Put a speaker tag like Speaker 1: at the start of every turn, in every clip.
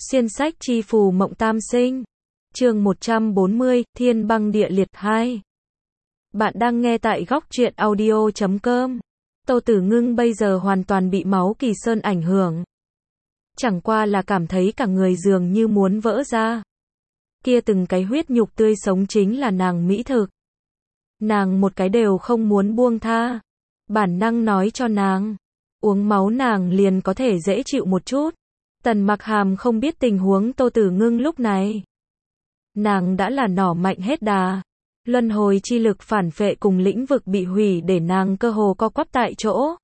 Speaker 1: Xuyên sách chi phù mộng tam sinh. Chương 140, Thiên băng địa liệt 2. Bạn đang nghe tại góc truyện audio.com. Tô Tử Ngưng bây giờ hoàn toàn bị máu Kỳ Sơn ảnh hưởng. Chẳng qua là cảm thấy cả người dường như muốn vỡ ra. Kia từng cái huyết nhục tươi sống chính là nàng mỹ thực. Nàng một cái đều không muốn buông tha. Bản năng nói cho nàng, uống máu nàng liền có thể dễ chịu một chút. Tần Mặc Hàm không biết tình huống Tô Tử Ngưng lúc này. Nàng đã là nỏ mạnh hết đà. Luân hồi chi lực phản phệ cùng lĩnh vực bị hủy để nàng cơ hồ co quắp tại chỗ.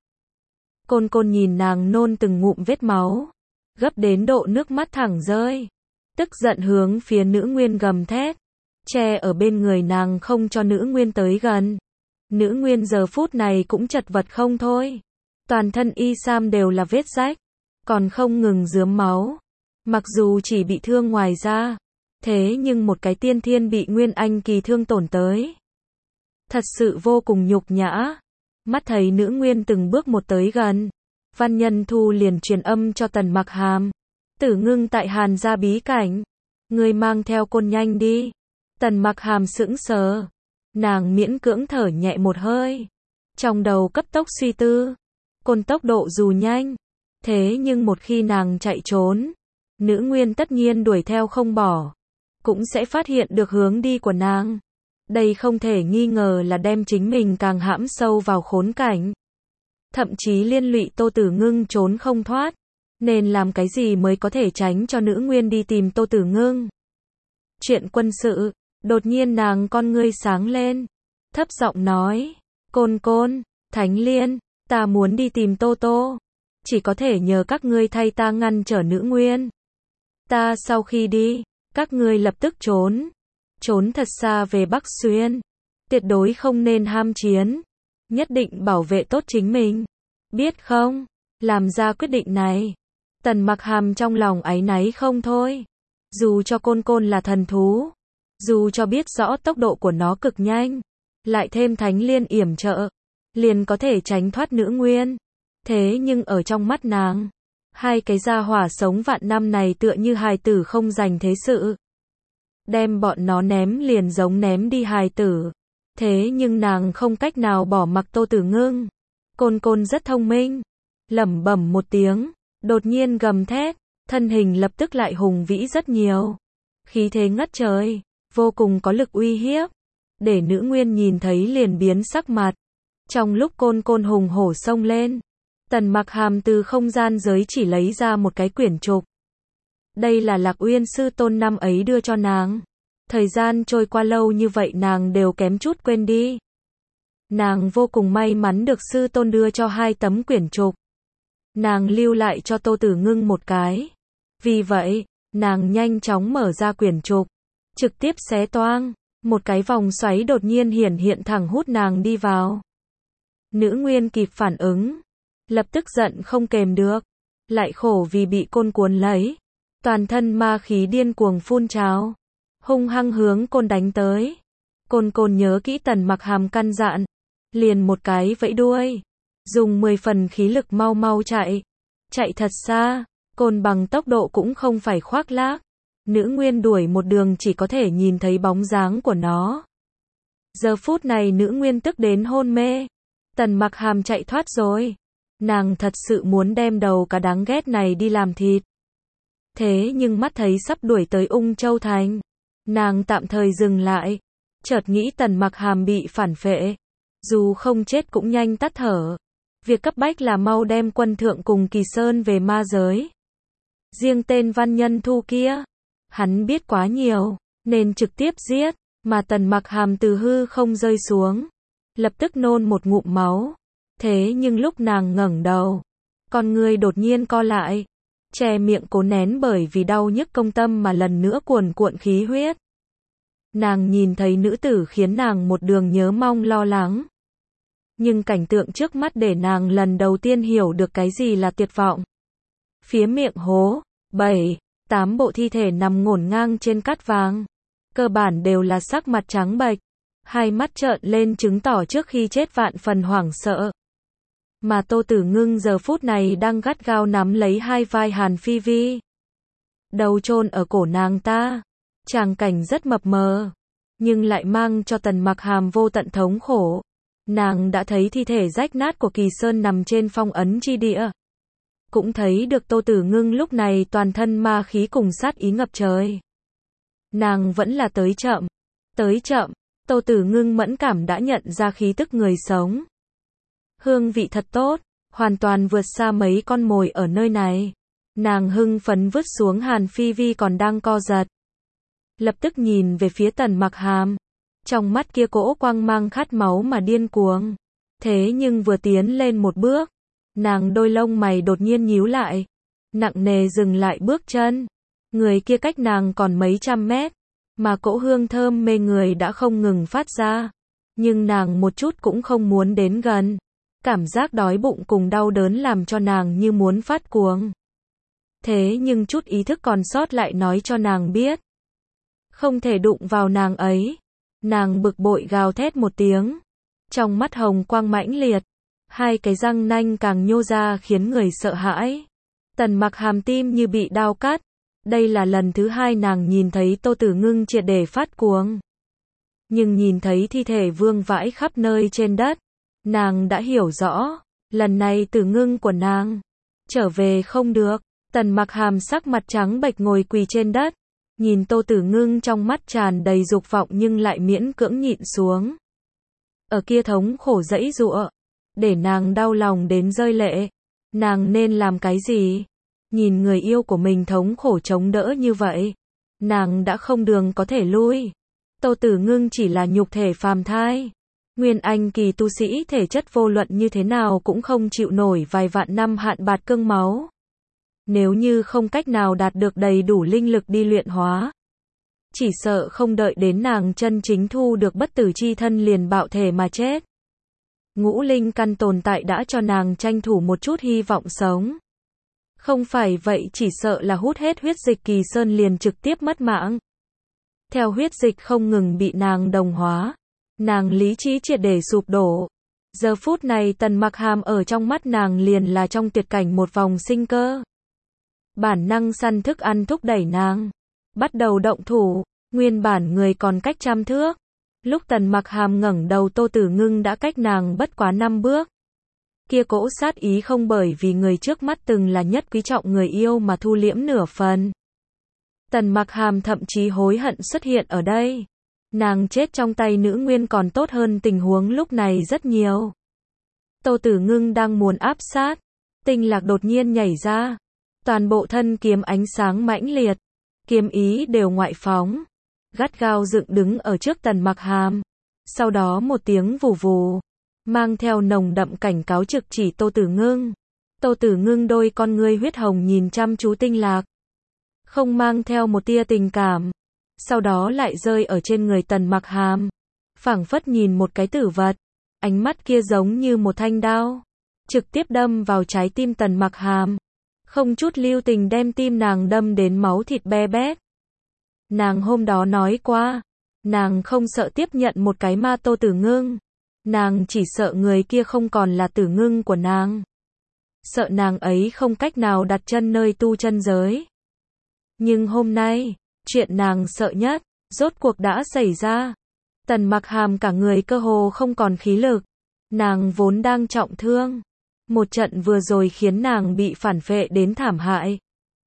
Speaker 1: Côn Côn nhìn nàng nôn từng ngụm vết máu, gấp đến độ nước mắt thẳng rơi. Tức giận hướng phía nữ nguyên gầm thét, che ở bên người nàng không cho nữ nguyên tới gần. Nữ nguyên giờ phút này cũng chật vật không thôi. Toàn thân y sam đều là vết rách, còn không ngừng rớm máu. Mặc dù chỉ bị thương ngoài da, thế nhưng một cái tiên thiên bị Nguyên Anh kỳ thương tổn tới. Thật sự vô cùng nhục nhã. Mắt thấy nữ nguyên từng bước một tới gần, Văn Nhân Thu liền truyền âm cho Tần Mặc Hàm. Tử Ngưng tại Hàn gia bí cảnh, ngươi mang theo Côn nhanh đi. Tần Mặc Hàm sững sờ. Nàng miễn cưỡng thở nhẹ một hơi. Trong đầu cấp tốc suy tư. Côn tốc độ dù nhanh, thế nhưng một khi nàng chạy trốn, nữ nguyên tất nhiên đuổi theo không bỏ, cũng sẽ phát hiện được hướng đi của nàng. Đây không thể nghi ngờ là đem chính mình càng hãm sâu vào khốn cảnh. Thậm chí liên lụy Tô Tử Ngưng trốn không thoát. Nên làm cái gì mới có thể tránh cho nữ nguyên đi tìm Tô Tử Ngưng? Chuyện quân sự, đột nhiên nàng con ngươi sáng lên, thấp giọng nói, Côn Côn, Thánh Liên, ta muốn đi tìm Tô Tô. Chỉ có thể nhờ các ngươi thay ta ngăn trở nữ nguyên. Ta sau khi đi, các ngươi lập tức trốn. Trốn thật xa về Bắc Xuyên. Tuyệt đối không nên ham chiến. Nhất định bảo vệ tốt chính mình. Biết không? Làm ra quyết định này. Tần Mặc Hàm trong lòng áy náy không thôi. Dù cho Côn Côn là thần thú, dù cho biết rõ tốc độ của nó cực nhanh, lại thêm Thánh Liên yểm trợ, liền có thể tránh thoát nữ nguyên. Thế nhưng ở trong mắt nàng, hai cái gia hỏa sống vạn năm này tựa như hài tử không dành thế sự. Đem bọn nó ném liền giống ném đi hài tử. Thế nhưng nàng không cách nào bỏ mặc Tô Tử Ngưng. Côn Côn rất thông minh, lẩm bẩm một tiếng, đột nhiên gầm thét, thân hình lập tức lại hùng vĩ rất nhiều. Khí thế ngất trời, vô cùng có lực uy hiếp, để nữ nguyên nhìn thấy liền biến sắc mặt. Trong lúc Côn Côn hùng hổ xông lên, Tần Mặc Hàm từ không gian giới chỉ lấy ra một cái quyển trục. Đây là Lạc Uyên sư tôn năm ấy đưa cho nàng. Thời gian trôi qua lâu như vậy nàng đều kém chút quên đi. Nàng vô cùng may mắn được sư tôn đưa cho 2 tấm quyển trục. Nàng lưu lại cho Tô Tử Ngưng một cái. Vì vậy, nàng nhanh chóng mở ra quyển trục, trực tiếp xé toang. Một cái vòng xoáy đột nhiên hiển hiện thẳng hút nàng đi vào. Nữ nguyên kịp phản ứng, lập tức giận không kềm được, lại khổ vì bị Côn cuốn lấy, toàn thân ma khí điên cuồng phun trào, hung hăng hướng Côn đánh tới. Côn Côn nhớ kỹ Tần Mặc Hàm căn dặn, liền một cái vẫy đuôi, dùng 10 phần khí lực mau mau chạy, chạy thật xa. Côn bằng tốc độ cũng không phải khoác lác, nữ nguyên đuổi một đường chỉ có thể nhìn thấy bóng dáng của nó. Giờ phút này nữ nguyên tức đến hôn mê. Tần Mặc Hàm chạy thoát rồi. Nàng thật sự muốn đem đầu cả đáng ghét này đi làm thịt. Thế nhưng mắt thấy sắp đuổi tới Ung Châu Thành, nàng tạm thời dừng lại. Chợt nghĩ Tần Mặc Hàm bị phản phệ, dù không chết cũng nhanh tắt thở. Việc cấp bách là mau đem Quân Thượng cùng Kỳ Sơn về ma giới. Riêng tên Văn Nhân Thu kia, hắn biết quá nhiều, nên trực tiếp giết. Mà Tần Mặc Hàm từ hư không rơi xuống, lập tức nôn một ngụm máu. Thế nhưng lúc nàng ngẩng đầu, con người đột nhiên co lại, che miệng cố nén bởi vì đau nhức công tâm mà lần nữa cuồn cuộn khí huyết. Nàng nhìn thấy nữ tử khiến nàng một đường nhớ mong lo lắng. Nhưng cảnh tượng trước mắt để nàng lần đầu tiên hiểu được cái gì là tuyệt vọng. Phía miệng hố, 7, 8 bộ thi thể nằm ngổn ngang trên cát vàng. Cơ bản đều là sắc mặt trắng bệch, hai mắt trợn lên chứng tỏ trước khi chết vạn phần hoảng sợ. Mà Tô Tử Ngưng giờ phút này đang gắt gao nắm lấy hai vai Hàn Phi Vi. đầu chôn ở cổ nàng ta. Tràng cảnh rất mập mờ, nhưng lại mang cho Tần Mặc Hàm vô tận thống khổ. Nàng đã thấy thi thể rách nát của Kỳ Sơn nằm trên phong ấn chi địa. Cũng thấy được Tô Tử Ngưng lúc này toàn thân ma khí cùng sát ý ngập trời. Nàng vẫn là tới chậm. Tới chậm, Tô Tử Ngưng mẫn cảm đã nhận ra khí tức người sống. Hương vị thật tốt, hoàn toàn vượt xa mấy con mồi ở nơi này. Nàng hưng phấn vứt xuống Hàn Phi Vi còn đang co giật. Lập tức nhìn về phía Tần Mặc Hàm. Trong mắt kia cỗ quang mang khát máu mà điên cuồng. Thế nhưng vừa tiến lên một bước, nàng đôi lông mày đột nhiên nhíu lại. Nặng nề dừng lại bước chân. Người kia cách nàng còn mấy trăm mét. Mà cỗ hương thơm mê người đã không ngừng phát ra. Nhưng nàng một chút cũng không muốn đến gần. Cảm giác đói bụng cùng đau đớn làm cho nàng như muốn phát cuồng. Thế nhưng chút ý thức còn sót lại nói cho nàng biết. Không thể đụng vào nàng ấy. Nàng bực bội gào thét một tiếng. Trong mắt hồng quang mãnh liệt. Hai cái răng nanh càng nhô ra khiến người sợ hãi. Tần Mặc Hàm tim như bị đao cắt. Đây là lần thứ hai nàng nhìn thấy Tô Tử Ngưng triệt để phát cuồng. Nhưng nhìn thấy thi thể vương vãi khắp nơi trên đất. Nàng đã hiểu rõ. Lần này Tử Ngưng của nàng trở về không được. Tần Mặc Hàm sắc mặt trắng bệch ngồi quỳ trên đất. Nhìn Tô Tử Ngưng trong mắt tràn đầy dục vọng nhưng lại miễn cưỡng nhịn xuống. Ở kia thống khổ giãy giụa. Để nàng đau lòng đến rơi lệ. Nàng nên làm cái gì? Nhìn người yêu của mình thống khổ chống đỡ như vậy. Nàng đã không đường có thể lui. Tô Tử Ngưng chỉ là nhục thể phàm thai. Nguyên Anh kỳ tu sĩ thể chất vô luận như thế nào cũng không chịu nổi vài vạn năm hạn bạt cương máu. Nếu như không cách nào đạt được đầy đủ linh lực đi luyện hóa. Chỉ sợ không đợi đến nàng chân chính thu được bất tử chi thân liền bạo thể mà chết. Ngũ linh căn tồn tại đã cho nàng tranh thủ một chút hy vọng sống. Không phải vậy chỉ sợ là hút hết huyết dịch Kỳ Sơn liền trực tiếp mất mạng. Theo huyết dịch không ngừng bị nàng đồng hóa. Nàng lý trí triệt để sụp đổ. Giờ phút này Tần Mặc Hàm ở trong mắt nàng liền là trong tuyệt cảnh một vòng sinh cơ. Bản năng săn thức ăn thúc đẩy nàng. Bắt đầu động thủ. Nguyên bản người còn cách trăm thước. Lúc Tần Mặc Hàm ngẩng đầu Tô Tử Ngưng đã cách nàng bất quá 5 bước. Kia cỗ sát ý không bởi vì người trước mắt từng là nhất quý trọng người yêu mà thu liễm nửa phần. Tần Mặc Hàm thậm chí hối hận xuất hiện ở đây. Nàng chết trong tay nữ nguyên còn tốt hơn tình huống lúc này rất nhiều. Tô Tử Ngưng đang muốn áp sát. Tinh Lạc đột nhiên nhảy ra. Toàn bộ thân kiếm ánh sáng mãnh liệt. Kiếm ý đều ngoại phóng. Gắt gao dựng đứng ở trước Tần Mặc Hàm. Sau đó một tiếng vù vù. Mang theo nồng đậm cảnh cáo trực chỉ Tô Tử Ngưng. Tô Tử Ngưng đôi con ngươi huyết hồng nhìn chăm chú Tinh Lạc. Không mang theo một tia tình cảm. Sau đó lại rơi ở trên người Tần Mặc Hàm. Phảng phất nhìn một cái tử vật. Ánh mắt kia giống như một thanh đao. Trực tiếp đâm vào trái tim Tần Mặc Hàm. Không chút lưu tình đem tim nàng đâm đến máu thịt be bét. Nàng hôm đó nói qua. Nàng không sợ tiếp nhận một cái ma Tô Tử Ngưng. Nàng chỉ sợ người kia không còn là Tử Ngưng của nàng. Sợ nàng ấy không cách nào đặt chân nơi tu chân giới. Nhưng hôm nay, chuyện nàng sợ nhất, rốt cuộc đã xảy ra. Tần Mặc Hàm cả người cơ hồ không còn khí lực. Nàng vốn đang trọng thương. Một trận vừa rồi khiến nàng bị phản phệ đến thảm hại.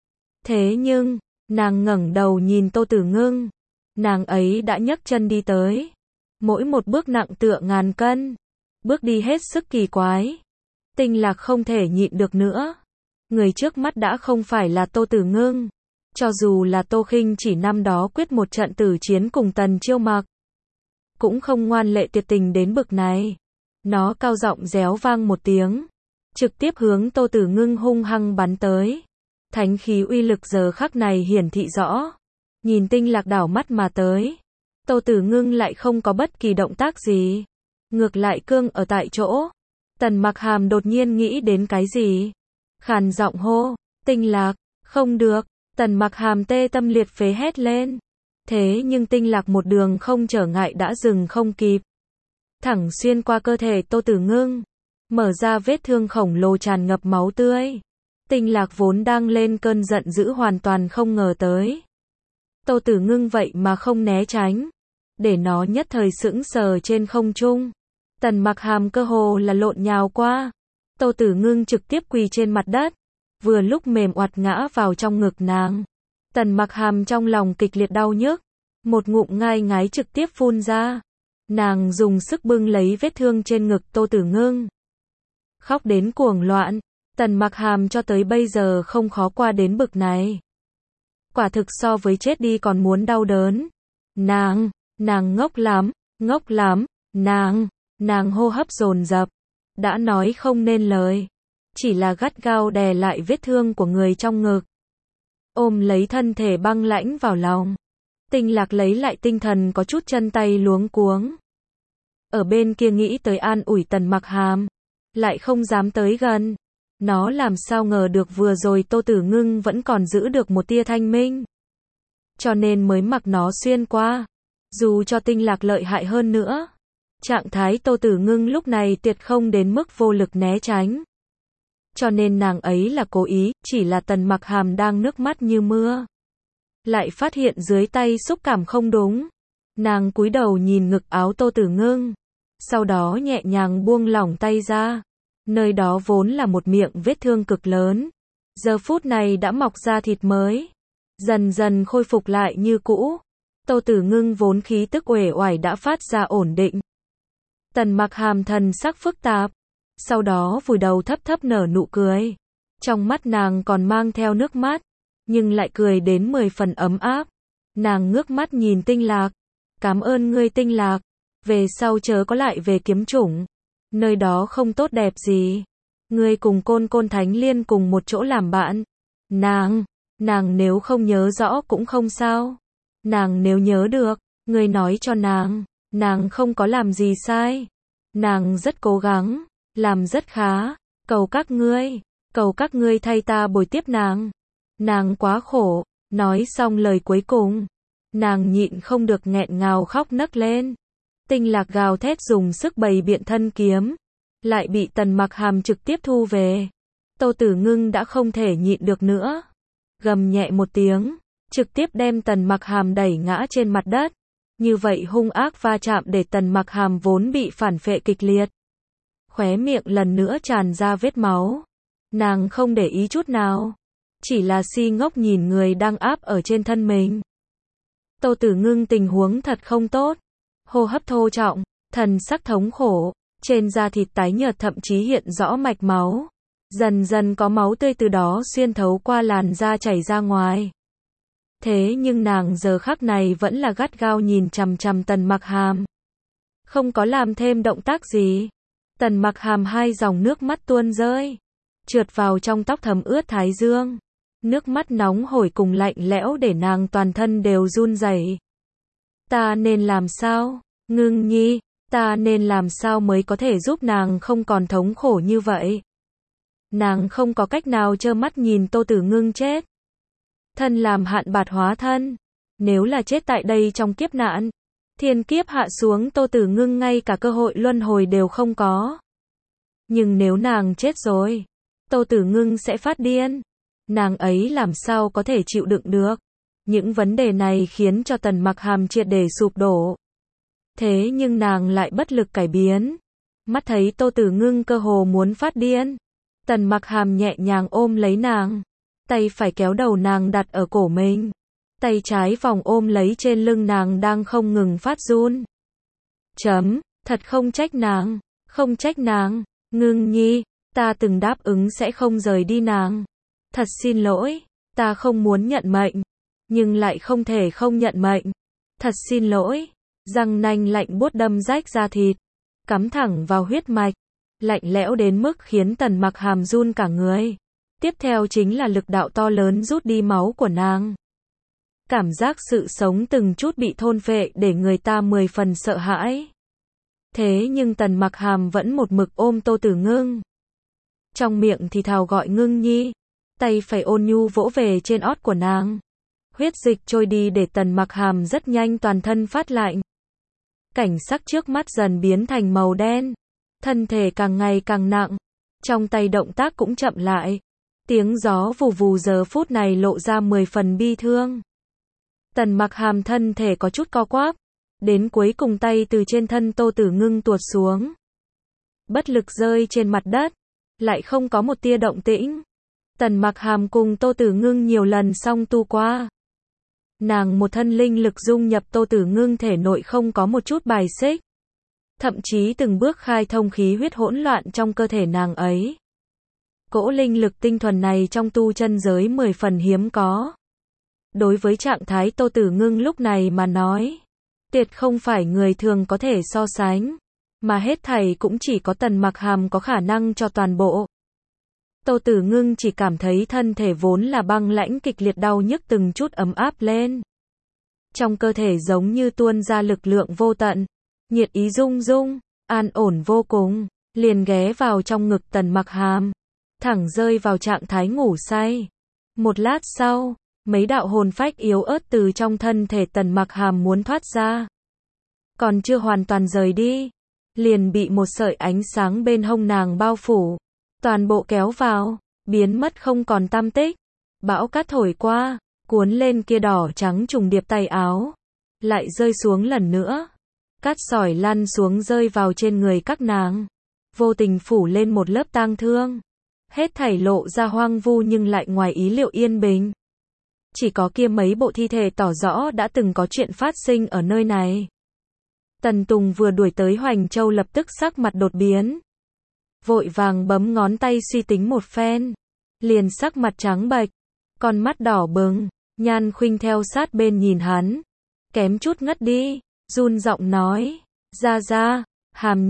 Speaker 1: Thế nhưng, nàng ngẩng đầu nhìn Tô Tử Ngưng. Nàng ấy đã nhấc chân đi tới. Mỗi một bước nặng tựa ngàn cân. Bước đi hết sức kỳ quái. Tinh Lạc không thể nhịn được nữa. Người trước mắt đã không phải là Tô Tử Ngưng. Cho dù là Tô Khinh chỉ năm đó quyết một trận tử chiến cùng Tần Chiêu Mặc. Cũng không ngoan lệ tuyệt tình đến bực này. Nó cao giọng réo vang một tiếng. Trực tiếp hướng Tô Tử Ngưng hung hăng bắn tới. Thánh khí uy lực giờ khắc này hiển thị rõ. Nhìn Tinh Lạc đảo mắt mà tới. Tô Tử Ngưng lại không có bất kỳ động tác gì. Ngược lại cương ở tại chỗ. Tần Mặc Hàm đột nhiên nghĩ đến cái gì. Khàn giọng hô. Tinh Lạc, không được. Tần Mặc Hàm tê tâm liệt phế hét lên. Thế nhưng Tinh Lạc một đường không trở ngại đã dừng không kịp. Thẳng xuyên qua cơ thể Tô Tử Ngưng. Mở ra vết thương khổng lồ tràn ngập máu tươi. Tinh Lạc vốn đang lên cơn giận dữ hoàn toàn không ngờ tới. Tô Tử Ngưng vậy mà không né tránh, để nó nhất thời sững sờ trên không trung. Tần Mặc Hàm cơ hồ là lộn nhào qua. Tô Tử Ngưng trực tiếp quỳ trên mặt đất, vừa lúc mềm oặt ngã vào trong ngực nàng. Tần Mặc Hàm trong lòng kịch liệt đau nhức, một ngụm ngai ngái trực tiếp phun ra. Nàng dùng sức bưng lấy vết thương trên ngực Tô Tử Ngưng, khóc đến cuồng loạn. Tần Mặc Hàm cho tới bây giờ không khó qua đến bực này. Quả thực so với chết đi còn muốn đau đớn. Nàng ngốc lắm, nàng hô hấp dồn dập, đã nói không nên lời, chỉ là gắt gao đè lại vết thương của người trong ngực, ôm lấy thân thể băng lãnh vào lòng. Tinh Lạc lấy lại tinh thần có chút chân tay luống cuống. Ở bên kia nghĩ tới an ủi Tần Mặc Hàm, lại không dám tới gần. Nó làm sao ngờ được vừa rồi Tô Tử Ngưng vẫn còn giữ được một tia thanh minh, cho nên mới mặc nó xuyên qua. Dù cho Tinh Lạc lợi hại hơn nữa, trạng thái Tô Tử Ngưng lúc này tuyệt không đến mức vô lực né tránh. Cho nên nàng ấy là cố ý, chỉ là Tần Mặc Hàm đang nước mắt như mưa, lại phát hiện dưới tay xúc cảm không đúng. Nàng cúi đầu nhìn ngực áo Tô Tử Ngưng, sau đó nhẹ nhàng buông lỏng tay ra. Nơi đó vốn là một miệng vết thương cực lớn, giờ phút này đã mọc ra thịt mới, dần dần khôi phục lại như cũ. Tô Tử Ngưng vốn khí tức uể oải đã phát ra ổn định. Tần Mặc Hàm thần sắc phức tạp, sau đó vùi đầu thấp thấp nở nụ cười. Trong mắt nàng còn mang theo nước mắt, nhưng lại cười đến 10 phần ấm áp. Nàng ngước mắt nhìn Tinh Lạc, cảm ơn ngươi Tinh Lạc, về sau chớ có lại về Kiếm Chủng. Nơi đó không tốt đẹp gì. Ngươi cùng Côn Côn Thánh Liên cùng một chỗ làm bạn. Nàng nếu không nhớ rõ cũng không sao. Nàng nếu nhớ được, ngươi nói cho nàng không có làm gì sai. Nàng rất cố gắng, làm rất khá. Cầu các ngươi thay ta bồi tiếp nàng. Nàng quá khổ. Nói xong lời cuối cùng, nàng nhịn không được nghẹn ngào khóc nấc lên. Tinh Lạc gào thét dùng sức bày biện thân kiếm, lại bị Tần Mặc Hàm trực tiếp thu về. Tô Tử Ngưng đã không thể nhịn được nữa, gầm nhẹ một tiếng, trực tiếp đem Tần Mặc Hàm đẩy ngã trên mặt đất. Như vậy hung ác va chạm để Tần Mặc Hàm vốn bị phản phệ kịch liệt, khóe miệng lần nữa tràn ra vết máu. Nàng không để ý chút nào, chỉ là si ngốc nhìn người đang áp ở trên thân mình. Tô Tử Ngưng tình huống thật không tốt, hô hấp thô trọng, thần sắc thống khổ, trên da thịt tái nhợt thậm chí hiện rõ mạch máu. Dần dần có máu tươi từ đó xuyên thấu qua làn da chảy ra ngoài. Thế nhưng nàng giờ khắc này vẫn là gắt gao nhìn chằm chằm Tần Mặc Hàm, không có làm thêm động tác gì. Tần Mặc Hàm hai dòng nước mắt tuôn rơi, trượt vào trong tóc thấm ướt thái dương. Nước mắt nóng hổi cùng lạnh lẽo để nàng toàn thân đều run rẩy. Ta nên làm sao, Ngưng Nhi, ta nên làm sao mới có thể giúp nàng không còn thống khổ như vậy. Nàng không có cách nào trơ mắt nhìn Tô Tử Ngưng chết. Thân làm hạn bạt hóa thân, nếu là chết tại đây trong kiếp nạn, thiên kiếp hạ xuống Tô Tử Ngưng ngay cả cơ hội luân hồi đều không có. Nhưng nếu nàng chết rồi, Tô Tử Ngưng sẽ phát điên. Nàng ấy làm sao có thể chịu đựng được. Những vấn đề này khiến cho Tần Mặc Hàm triệt để sụp đổ. Thế nhưng nàng lại bất lực cải biến. Mắt thấy Tô Tử Ngưng cơ hồ muốn phát điên, Tần Mặc Hàm nhẹ nhàng ôm lấy nàng, tay phải kéo đầu nàng đặt ở cổ mình, tay trái vòng ôm lấy trên lưng nàng đang không ngừng phát run. Thật không trách nàng, Ngưng Nhi, ta từng đáp ứng sẽ không rời đi nàng. Thật xin lỗi, ta không muốn nhận mệnh, nhưng lại không thể không nhận mệnh. Thật xin lỗi. Răng nanh lạnh buốt đâm rách da thịt, cắm thẳng vào huyết mạch, lạnh lẽo đến mức khiến Tần Mặc Hàm run cả người. Tiếp theo chính là lực đạo to lớn rút đi máu của nàng. Cảm giác sự sống từng chút bị thôn phệ để người ta 10 phần sợ hãi. Thế nhưng Tần Mặc Hàm vẫn một mực ôm Tô Tử Ngưng. Trong miệng thì thào gọi Ngưng Nhi, tay phải ôn nhu vỗ về trên ót của nàng. Huyết dịch trôi đi để Tần Mặc Hàm rất nhanh toàn thân phát lạnh. Cảnh sắc trước mắt dần biến thành màu đen, thân thể càng ngày càng nặng, trong tay động tác cũng chậm lại. Tiếng gió vù vù giờ phút này lộ ra 10 phần bi thương. Tần Mặc Hàm thân thể có chút co quắp, đến cuối cùng tay từ trên thân Tô Tử Ngưng tuột xuống. Bất lực rơi trên mặt đất, lại không có một tia động tĩnh. Tần Mặc Hàm cùng Tô Tử Ngưng nhiều lần song tu qua. Nàng một thân linh lực dung nhập Tô Tử Ngưng thể nội không có một chút bài xích. Thậm chí từng bước khai thông khí huyết hỗn loạn trong cơ thể nàng ấy. Cỗ linh lực tinh thuần này trong tu chân giới 10 phần hiếm có. Đối với trạng thái Tô Tử Ngưng lúc này mà nói, tuyệt không phải người thường có thể so sánh, mà hết thảy cũng chỉ có Tần Mặc Hàm có khả năng cho toàn bộ. Tô Tử Ngưng chỉ cảm thấy thân thể vốn là băng lãnh kịch liệt đau nhức từng chút ấm áp lên. Trong cơ thể giống như tuôn ra lực lượng vô tận, nhiệt ý rung rung, an ổn vô cùng, liền ghé vào trong ngực Tần Mặc Hàm, thẳng rơi vào trạng thái ngủ say. Một lát sau, mấy đạo hồn phách yếu ớt từ trong thân thể Tần Mặc Hàm muốn thoát ra. Còn chưa hoàn toàn rời đi, liền bị một sợi ánh sáng bên hông nàng bao phủ, toàn bộ kéo vào, biến mất không còn tăm tích. Bão cát thổi qua, cuốn lên kia đỏ trắng trùng điệp tay áo, lại rơi xuống lần nữa. Cát sỏi lăn xuống rơi vào trên người các nàng, vô tình phủ lên một lớp tang thương. Hết thảy lộ ra hoang vu nhưng lại ngoài ý liệu yên bình. Chỉ có kia mấy bộ thi thể tỏ rõ đã từng có chuyện phát sinh ở nơi này. Tần Tùng vừa đuổi tới Hoành Châu lập tức sắc mặt đột biến. Vội vàng bấm ngón tay suy tính một phen. Liền sắc mặt trắng bệch, con mắt đỏ bừng, Nhan Khuynh theo sát bên nhìn hắn. Kém chút ngất đi, run giọng nói, ra, Hàm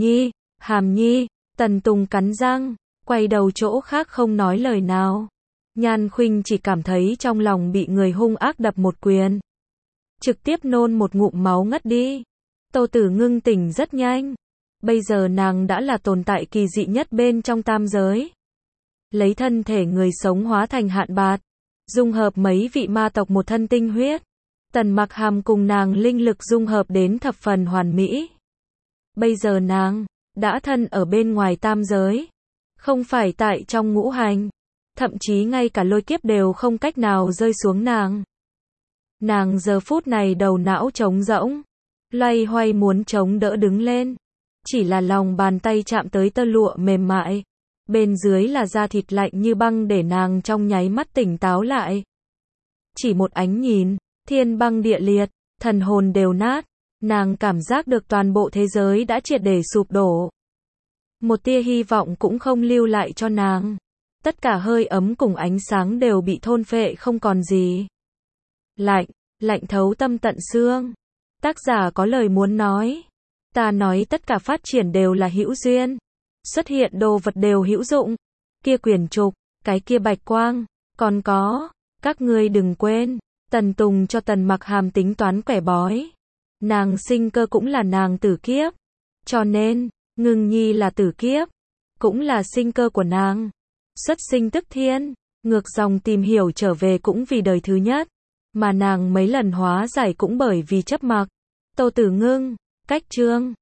Speaker 1: Nhi, Tần Tùng cắn răng, quay đầu chỗ khác không nói lời nào. Nhan Khuynh chỉ cảm thấy trong lòng bị người hung ác đập một quyền. Trực tiếp nôn một ngụm máu ngất đi. Tô Tử Ngưng tỉnh rất nhanh. Bây giờ nàng đã là tồn tại kỳ dị nhất bên trong tam giới. Lấy thân thể người sống hóa thành Hạn Bạt, dung hợp mấy vị ma tộc một thân tinh huyết. Tần Mặc Hàm cùng nàng linh lực dung hợp đến thập phần hoàn mỹ. Bây giờ nàng đã thân ở bên ngoài tam giới, không phải tại trong ngũ hành, thậm chí ngay cả lôi kiếp đều không cách nào rơi xuống nàng. Nàng giờ phút này đầu não trống rỗng, loay hoay muốn chống đỡ đứng lên, chỉ là lòng bàn tay chạm tới tơ lụa mềm mại, bên dưới là da thịt lạnh như băng để nàng trong nháy mắt tỉnh táo lại. Chỉ một ánh nhìn, thiên băng địa liệt, thần hồn đều nát, nàng cảm giác được toàn bộ thế giới đã triệt để sụp đổ. Một tia hy vọng cũng không lưu lại cho nàng. Tất cả hơi ấm cùng ánh sáng đều bị thôn phệ không còn gì. Lạnh thấu tâm tận xương. Tác giả có lời muốn nói. Ta nói tất cả phát triển đều là hữu duyên. Xuất hiện đồ vật đều hữu dụng. Kia quyển trục, cái kia bạch quang, còn có, các ngươi đừng quên, Tần Tùng cho Tần Mặc Hàm tính toán quẻ bói. Nàng sinh cơ cũng là nàng tử kiếp. Cho nên, Ngưng Nhi là tử kiếp, cũng là sinh cơ của nàng. Xuất sinh tức thiên, ngược dòng tìm hiểu trở về cũng vì đời thứ nhất, mà nàng mấy lần hóa giải cũng bởi vì chấp mặc. Tô Tử Ngưng, cách chương